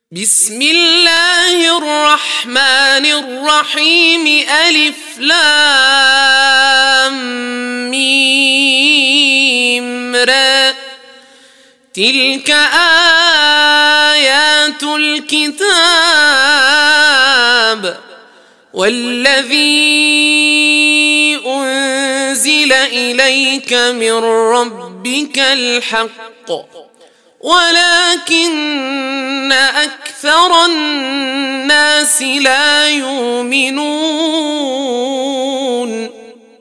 بسم الله الرحمن الرحيم ألف لام ميم را تلك آيات الكتاب والذي أنزل إليك من ربك الحق ولكن أكثر الناس لا يؤمنون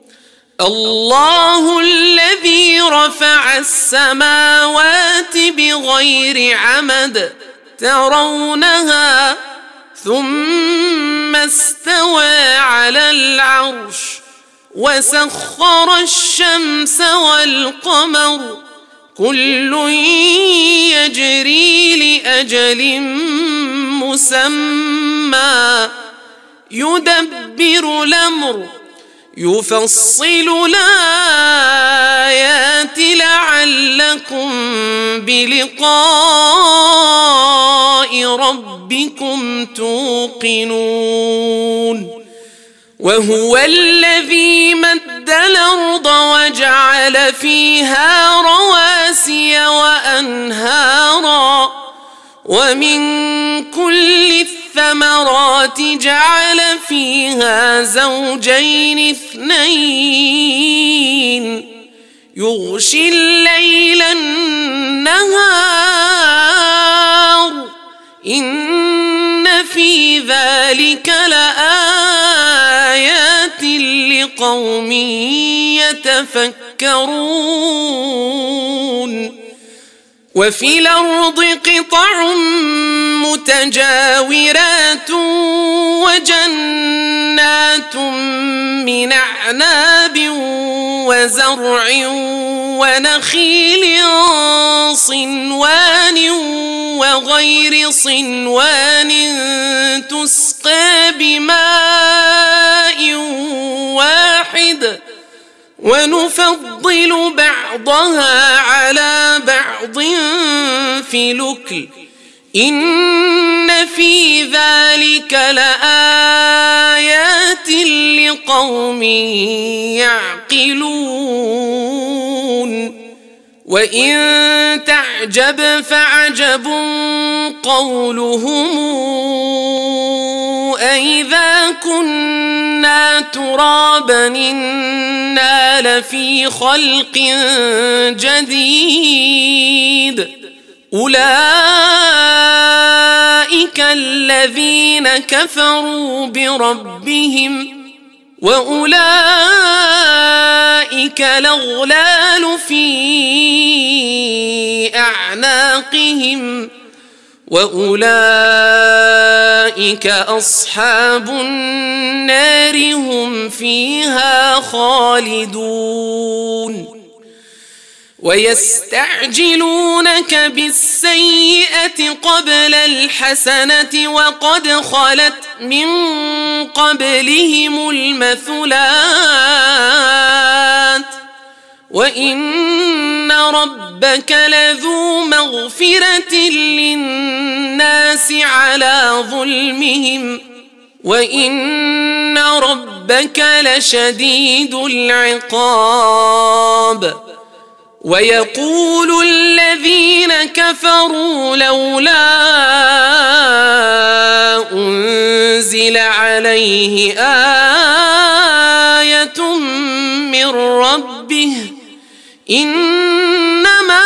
الله الذي رفع السماوات بغير عمد ترونها ثم استوى على العرش وسخر الشمس والقمر كل يجري لأجل مسمى يدبر الأمر يفصل الآيات لعلكم بلقاء ربكم توقنون وهو الذي مد الأرض وجعل فيها رواسي وأنهارا ومن كل الثمرات جعل فيها زوجين اثنين يغشي الليل النهار إن في ذلك لآيات لقوم يتفكرون وفي الأرض قطع متجاورات وجنات من أعناب وزرع ونخيل صنوان وغير صنوان تسقى بماء واحد ونفضل بعضها على بعض في الأكل إن في ذلك لآيات لقوم يعقلون وإن تعجب فعجب قولهم أإذا كنا ترابا إنا لفي خلق جديد أولئك الذين كفروا بربهم وأولئك الأغلال في أعناقهم وأولئك أصحاب النار هم فيها خالدون ويستعجلونك بالسيئة قبل الحسنة وقد خلت من قبلهم المثلات وإن ربك لذو مغفرة للناس على ظلمهم وإن ربك لشديد العقاب ويقول الذين كفروا لولا أنزل عليه آية من ربه إنما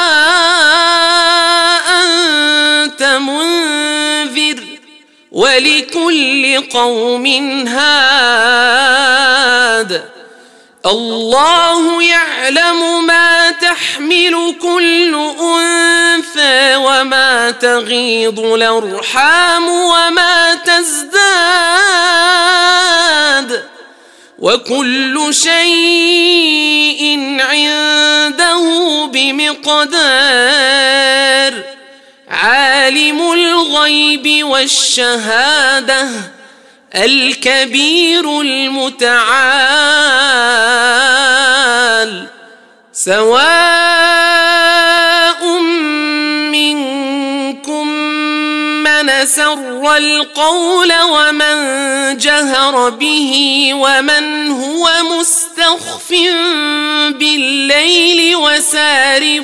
أنت منذر ولكل قوم هاد الله يعلم ما تحمل كل أنثى وما تغيض الأرحام وما تزداد وكل شيء عنده بمقدار عالم الغيب والشهادة الكبير المتعال سواء منكم من من سر القول ومن جهر به ومن هو مستخف بالليل وسارب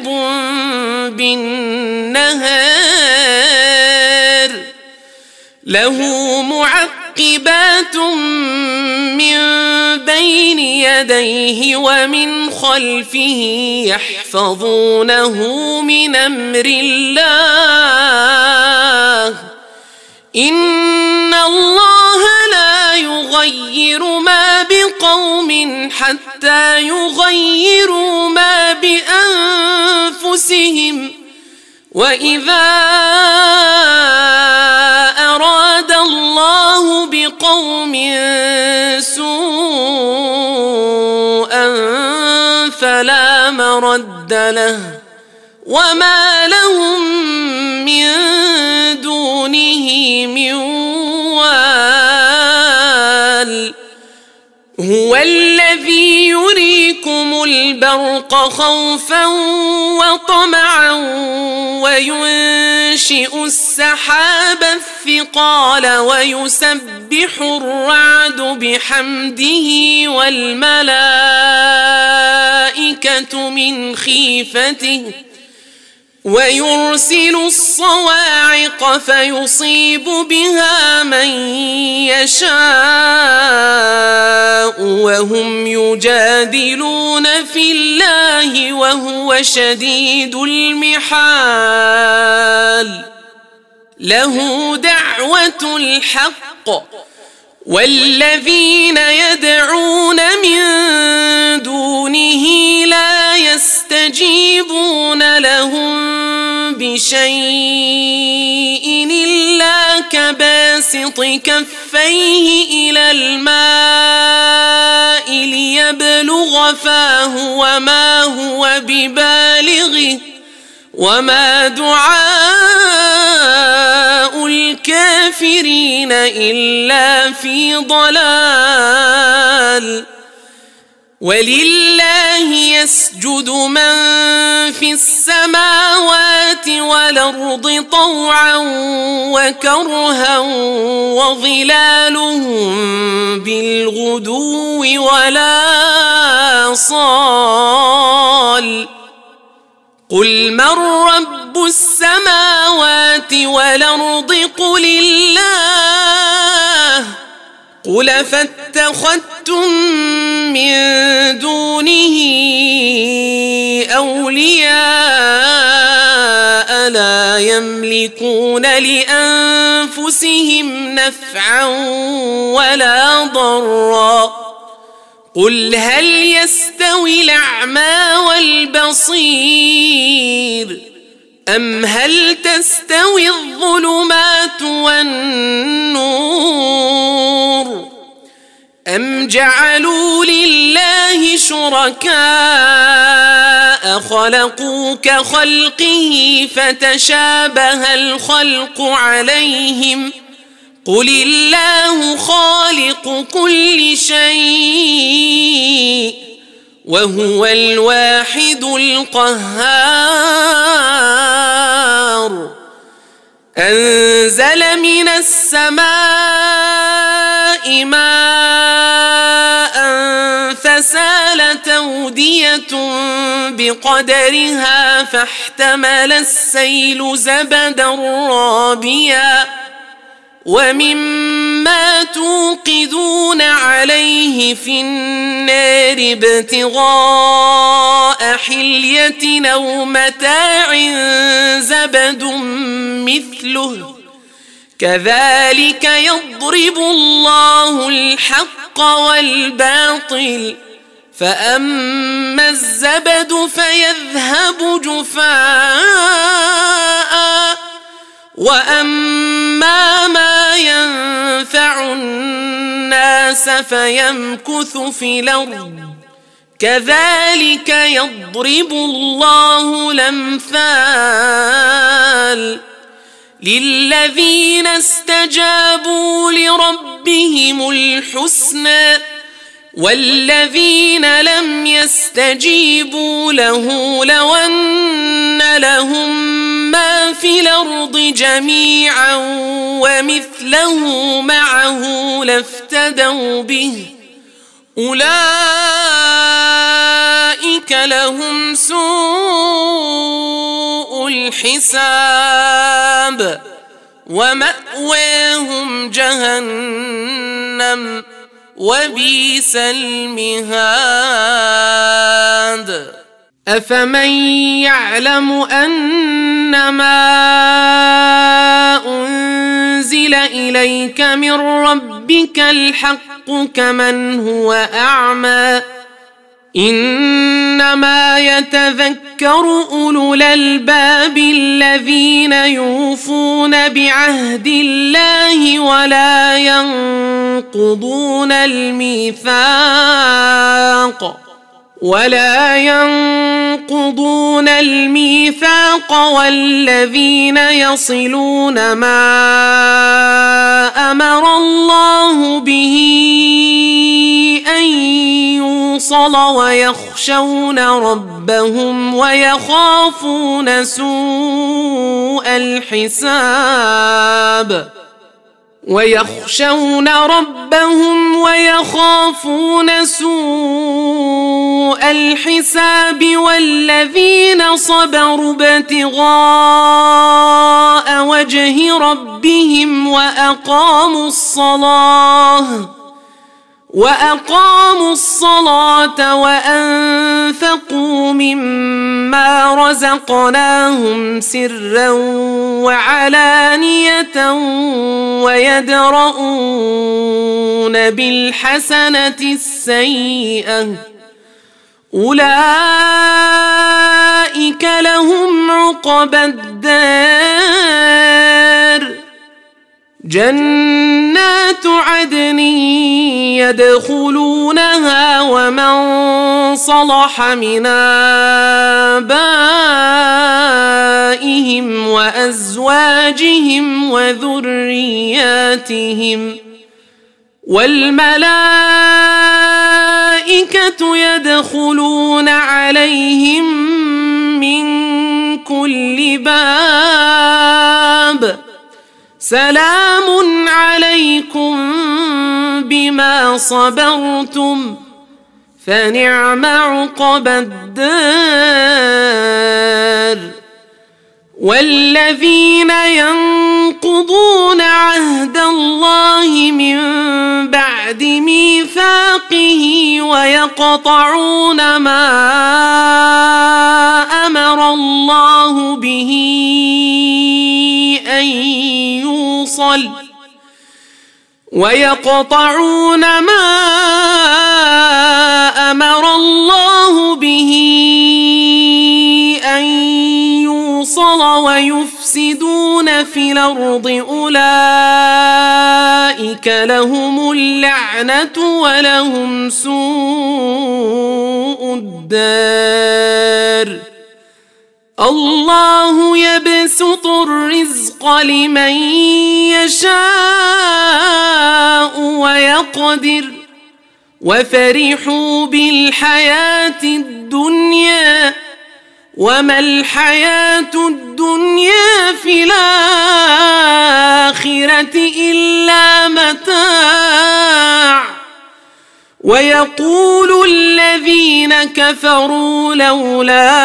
بالنهار له معقبات من بين يديه ومن خلفه يحفظونه من أمر الله إن الله لا يغير ما بقوم حتى يغيروا ما بأنفسهم وإذا أراد الله بقوم سوءا فلا مرد له وما لهم من دونه من وال هو الذي يريكم البرق خوفا وطمعا وينشئ السحاب الثقال ويسبح الرعد بحمده والملائكة من خيفته ويرسل الصواعق فيصيب بها من يشاء وهم يجادلون في الله وهو شديد المحال له دعوة الحق والذين يدعون من دونه لا يستجيبون لهم بشيء إلا كباسط كفيه إلى الماء ليبلغ فاه وما هو ببالغه وما دعاء الكافرين إلا في ضلال ولله يسجد من في السماوات والأرض طوعا وكرها وظلالهم بالغدو ولا صال قل من رب السماوات والأرض قل الله قل فاتخذتم من دونه أولياء لا يملكون لأنفسهم نفعا ولا ضرا قل هل يستوي الأعمى والبصير أم هل تستوي الظلمات والنور أم جعلوا لله شركاء خلقوا كخلقه فتشابه الخلق عليهم قل الله خالق كل شيء وهو الواحد القهار أنزل من السماء ماء فسالت أودية بقدرها فاحتمل السيل زبدا رابيا ومما توقدون عليه في النار ابتغاء حلية أو متاع زبد مثله كذلك يضرب الله الحق والباطل فأما الزبد فيذهب جفاء وأما ما ينفع الناس فيمكث في الأرض كذلك يضرب الله الأمثال للذين استجابوا لربهم الحسنى والذين لم يستجيبوا له لو أن لهم ما في الأرض جميعا ومثله معه لافتدوا به أولئك لهم سوء الحساب ومأواهم جهنم وبئس المهاد أفمن يعلم أنما أنزل إليك من ربك الحق كمن هو أعمى إنما يتذكر أولو الألباب الذين يوفون بعهد الله ولا ينقضون الميثاق والذين يصلون ما أمر الله به أن يوصل ويخشون ربهم ويخافون سوء الحساب والذين صبروا ابتغاء وجه ربهم وأقاموا الصلاة وأنفقوا مما رزقناهم سرا وعلانية ويدرؤون بالحسنة السيئة أولئك لهم عقبى الدار جنات عدن يدخلونها ومن صلح من آبائهم وأزواجهم وذرياتهم والملائكة يدخلون عليهم من كل باب سلام عليكم بما صبرتم فنعم عقبى الدار والذين ينقضون عهد الله من بعد ميثاقه ويقطعون ما أمر الله به أن يوصل ويفسدون في الأرض أولئك لهم اللعنة ولهم سوء الدار الله يبسط الرزق لمن يشاء ويقدر وفرحوا بالحياة الدنيا وما الحياة الدنيا في الآخرة إلا متاع ويقول الذين كفروا لولا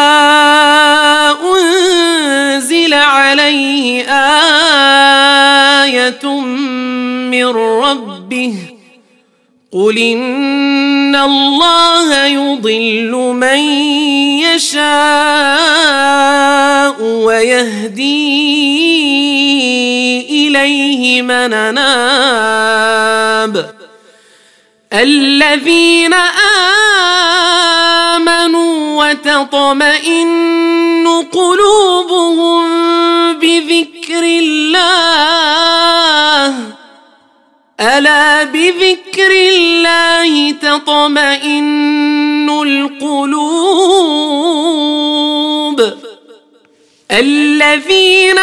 أنزل عليه آية من ربه قل إن الله يضل من يشاء ويهدي إليه من أناب الذين آمنوا وتطمئن قلوبهم بذكر الله ألا بذكر الله تطمئن القلوب الذين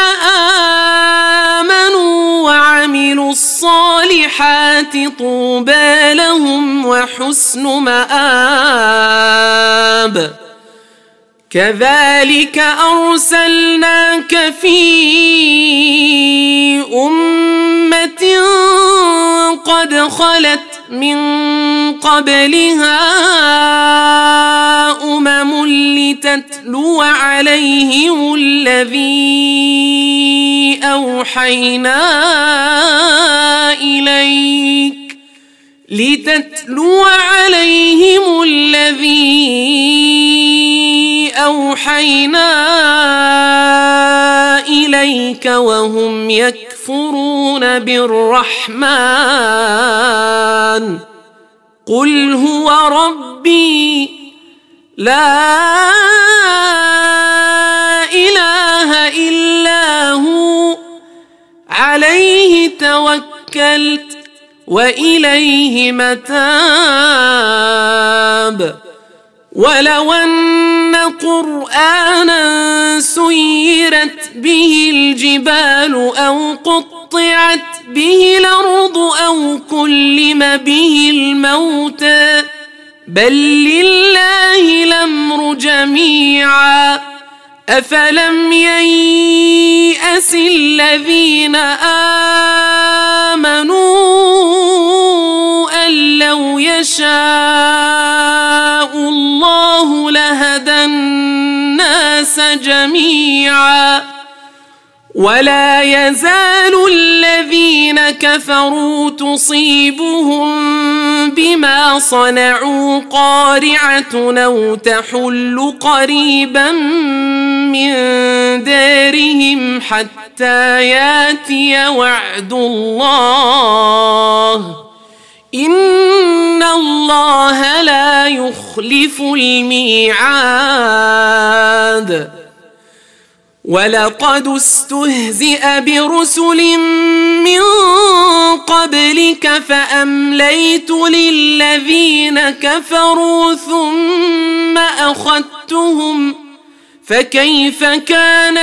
آمنوا وعملوا الصالحات طوبى لهم وحسن مآب كذلك أرسلناك في قد خلت من قبلها لتتلو عليهم الذي أوحينا إليك وهم يكفرون بالرحمن قل هو ربي لا إله إلا هو عليه توكلت وإليه متاب ولو أن قرآنا سيرت به الجبال أو قطعت به الأرض أو كلم به الموتى بل لله الأمر جميعا أفلم ييأس الذين آمنوا أن لو يشاء الله لهدى الناس جميعا ولا يزال الذين كفروا تصيبهم بما صنعوا قارعة أو تحل قريبا من دارهم حتى ياتي وعد الله إن الله لا يخلف الميعاد ولقد استهزئ برسل من قبلك فأمليت للذين كفروا ثم أخذتهم فكيف كان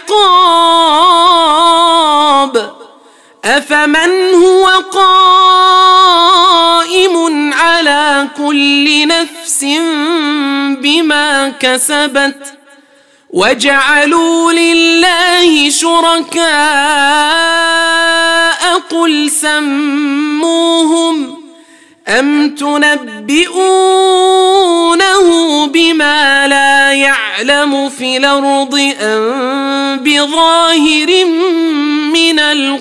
عقاب أفمن هو قائم على كل نفس بما كسبت وجعلوا لله شركاء قل سموهم أم تنبئونه بما لا يعلم في الأرض أم بظاهر من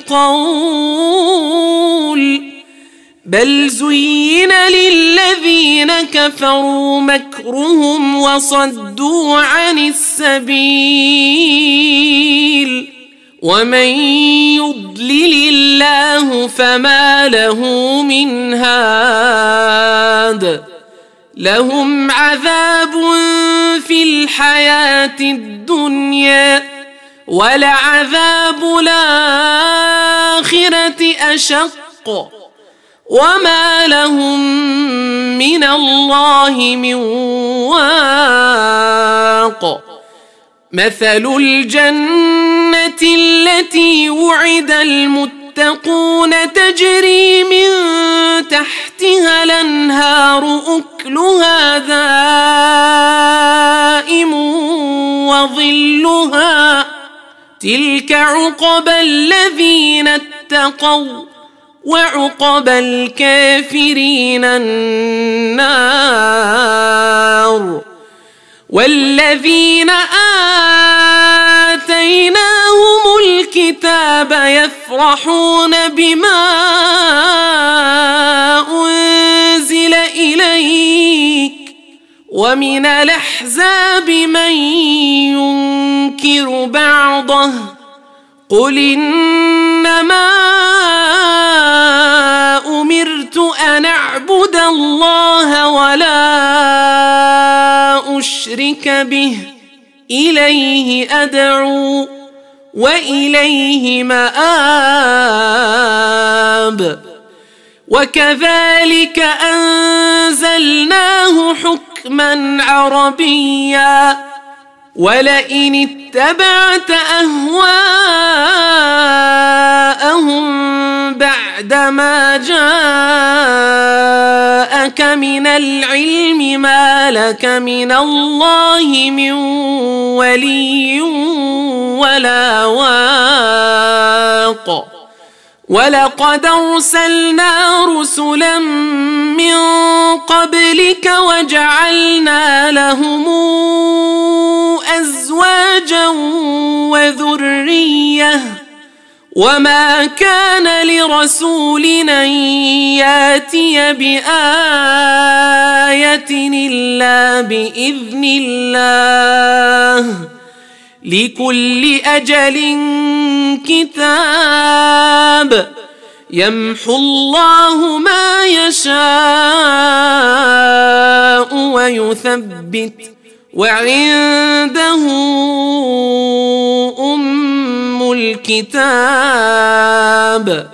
القول بل زين للذين كفروا مكرهم وصدوا عن السبيل ومن يضلل الله فما له من هاد لهم عذاب في الحياة الدنيا ولعذاب الآخرة أشق وما لهم من الله من واق مثل الجنة التي وعد المتقون تجري من تحتها الأنهار أكلها دائم وظلها تلك عقبى الذين اتقوا وعقبى الكافرين النار والذين آتيناهم الكتاب يفرحون بما أنزل إليك ومن الأحزاب من ينكر بعضه قل إنما أمرت أن أعبد الله ولا أشرك به إليه أدعو وإليه مآب وكذلك أنزلناه حكما عربيا ولئن اتبعت أهواءهم بعدما جاءك من العلم ما لك من الله من ولي ولا واق ولقد أرسلنا رسلا من قبلك وجعلنا لهم أزواجا وذرية وما كان لرسول أن ياتي بآية إلا بإذن الله لكل أجل كتاب يمحو الله ما يشاء ويثبت وعنده أم الكتاب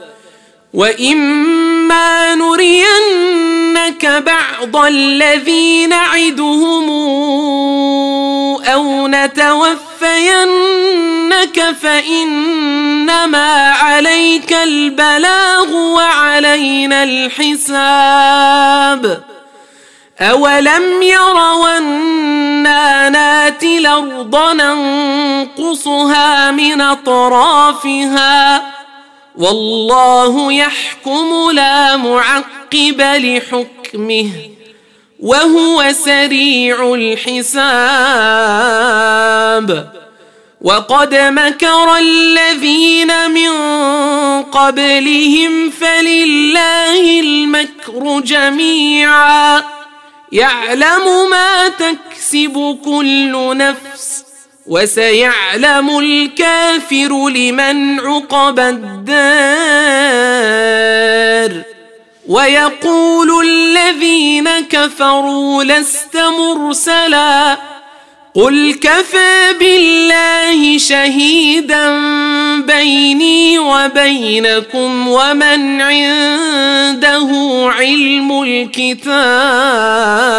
وإما نرينك بعض الذي نعدهم أو نتوفينك فإنما عليك البلاغ وعلينا الحساب أولم يروا أنا ناتي الأرض ننقصها من أطرافها والله يحكم لا معقب لحكمه وهو سريع الحساب وقد مكر الذين من قبلهم فلله المكر جميعا يعلم ما تكسب كل نفس وسيعلم الكافر لمن عقبى الدار ويقول الذين كفروا لست مرسلا قل كفى بالله شهيدا بيني وبينكم ومن عنده علم الكتاب